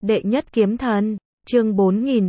Đệ nhất kiếm thần, chương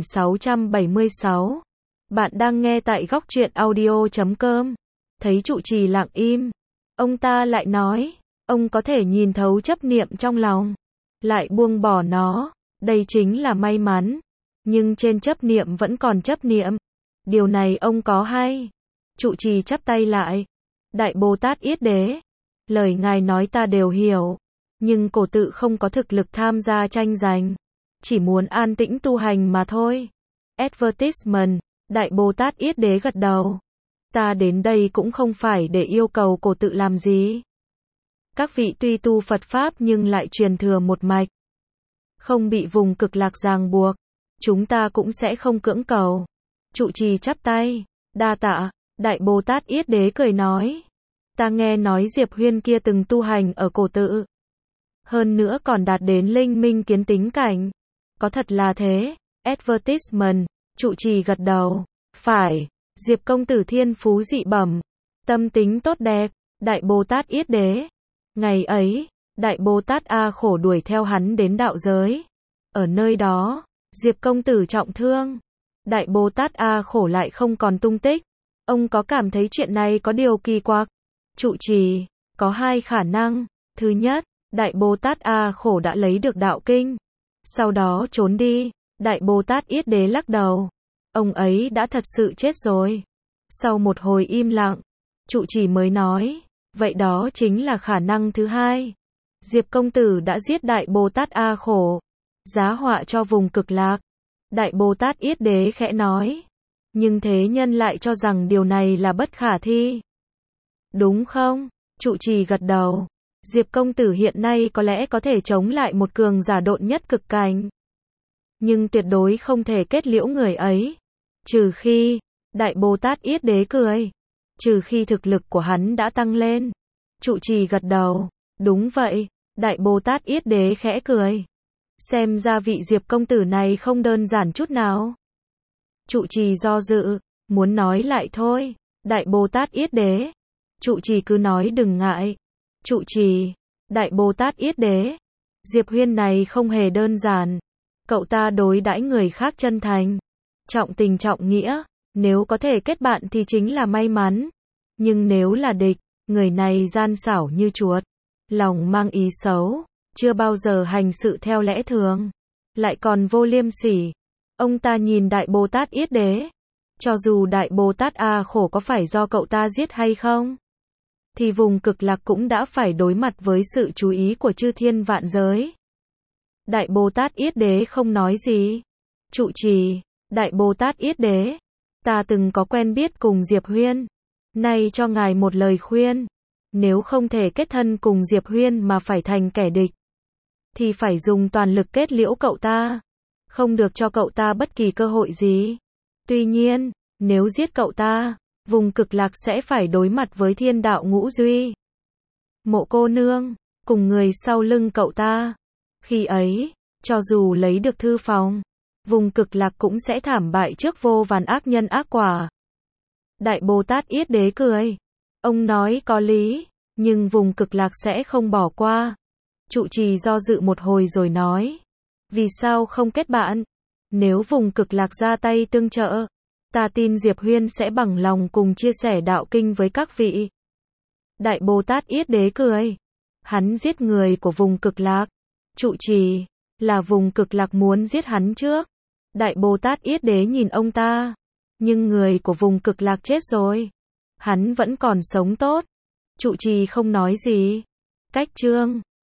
4676. Bạn đang nghe tại góc truyện audio.com. Thấy trụ trì lặng im, ông ta lại nói, ông có thể nhìn thấu chấp niệm trong lòng, lại buông bỏ nó, đây chính là may mắn. Nhưng trên chấp niệm vẫn còn chấp niệm. Điều này ông có hay? Trụ trì chắp tay lại. Đại Bồ Tát Yết Đế, lời ngài nói ta đều hiểu, nhưng cổ tự không có thực lực tham gia tranh giành, chỉ muốn an tĩnh tu hành mà thôi. Advertisement, Đại Bồ Tát Yết Đế gật đầu. Ta đến đây cũng không phải để yêu cầu cổ tự làm gì. Các vị tuy tu Phật Pháp nhưng lại truyền thừa một mạch, không bị vùng cực lạc ràng buộc, chúng ta cũng sẽ không cưỡng cầu. Trụ trì chắp tay, đa tạ. Đại Bồ Tát Yết Đế cười nói, ta nghe nói Diệp Huyên kia từng tu hành ở cổ tự, hơn nữa còn đạt đến linh minh kiến tính cảnh. Có thật là thế? Advertisement, trụ trì gật đầu. Phải, Diệp công tử thiên phú dị bẩm, tâm tính tốt đẹp. Đại Bồ Tát Yết Đế, ngày ấy, Đại Bồ Tát A Khổ đuổi theo hắn đến đạo giới. Ở nơi đó, Diệp công tử trọng thương. Đại Bồ Tát A Khổ lại không còn tung tích. Ông có cảm thấy chuyện này có điều kỳ quặc? Trụ trì, có hai khả năng. Thứ nhất, Đại Bồ Tát A Khổ đã lấy được đạo kinh, sau đó trốn đi. Đại Bồ Tát Yết Đế lắc đầu. Ông ấy đã thật sự chết rồi. Sau một hồi im lặng, trụ trì mới nói, vậy đó chính là khả năng thứ hai. Diệp công tử đã giết Đại Bồ Tát A Khổ, giá họa cho vùng cực lạc. Đại Bồ Tát Yết Đế khẽ nói, nhưng thế nhân lại cho rằng điều này là bất khả thi. Đúng không? Trụ trì gật đầu. Diệp công tử hiện nay có lẽ có thể chống lại một cường giả độn nhất cực cảnh, nhưng tuyệt đối không thể kết liễu người ấy. Trừ khi, Đại Bồ Tát Yết Đế cười, trừ khi thực lực của hắn đã tăng lên. Trụ trì gật đầu. Đúng vậy. Đại Bồ Tát Yết Đế khẽ cười. Xem ra vị Diệp công tử này không đơn giản chút nào. Trụ trì do dự, muốn nói lại thôi. Đại Bồ Tát Yết Đế. Trụ trì cứ nói đừng ngại. Trụ trì, Đại Bồ Tát Yết Đế, Diệp Huyên này không hề đơn giản. Cậu ta đối đãi người khác chân thành, trọng tình trọng nghĩa, nếu có thể kết bạn thì chính là may mắn. Nhưng nếu là địch, người này gian xảo như chuột, lòng mang ý xấu, chưa bao giờ hành sự theo lẽ thường, lại còn vô liêm sỉ. Ông ta nhìn Đại Bồ Tát Yết Đế, cho dù Đại Bồ Tát A Khổ có phải do cậu ta giết hay không, thì vùng cực lạc cũng đã phải đối mặt với sự chú ý của chư thiên vạn giới. Đại Bồ Tát Yết Đế không nói gì. Trụ trì, Đại Bồ Tát Yết Đế, ta từng có quen biết cùng Diệp Huyên, nay cho ngài một lời khuyên, nếu không thể kết thân cùng Diệp Huyên mà phải thành kẻ địch, thì phải dùng toàn lực kết liễu cậu ta, không được cho cậu ta bất kỳ cơ hội gì. Tuy nhiên, nếu giết cậu ta, vùng cực lạc sẽ phải đối mặt với thiên đạo ngũ duy, Mộ cô nương, cùng người sau lưng cậu ta. Khi ấy, cho dù lấy được thư phòng, vùng cực lạc cũng sẽ thảm bại trước vô vàn ác nhân ác quả. Đại Bồ Tát Yết Đế cười. Ông nói có lý, nhưng vùng cực lạc sẽ không bỏ qua. Trụ trì do dự một hồi rồi nói, vì sao không kết bạn? Nếu vùng cực lạc ra tay tương trợ, ta tin Diệp Huyên sẽ bằng lòng cùng chia sẻ đạo kinh với các vị. Đại Bồ Tát Yết Đế cười. Hắn giết người của vùng cực lạc. Trụ trì, là vùng cực lạc muốn giết hắn trước. Đại Bồ Tát Yết Đế nhìn ông ta. Nhưng người của vùng cực lạc chết rồi, hắn vẫn còn sống tốt. Trụ trì không nói gì. Cách chương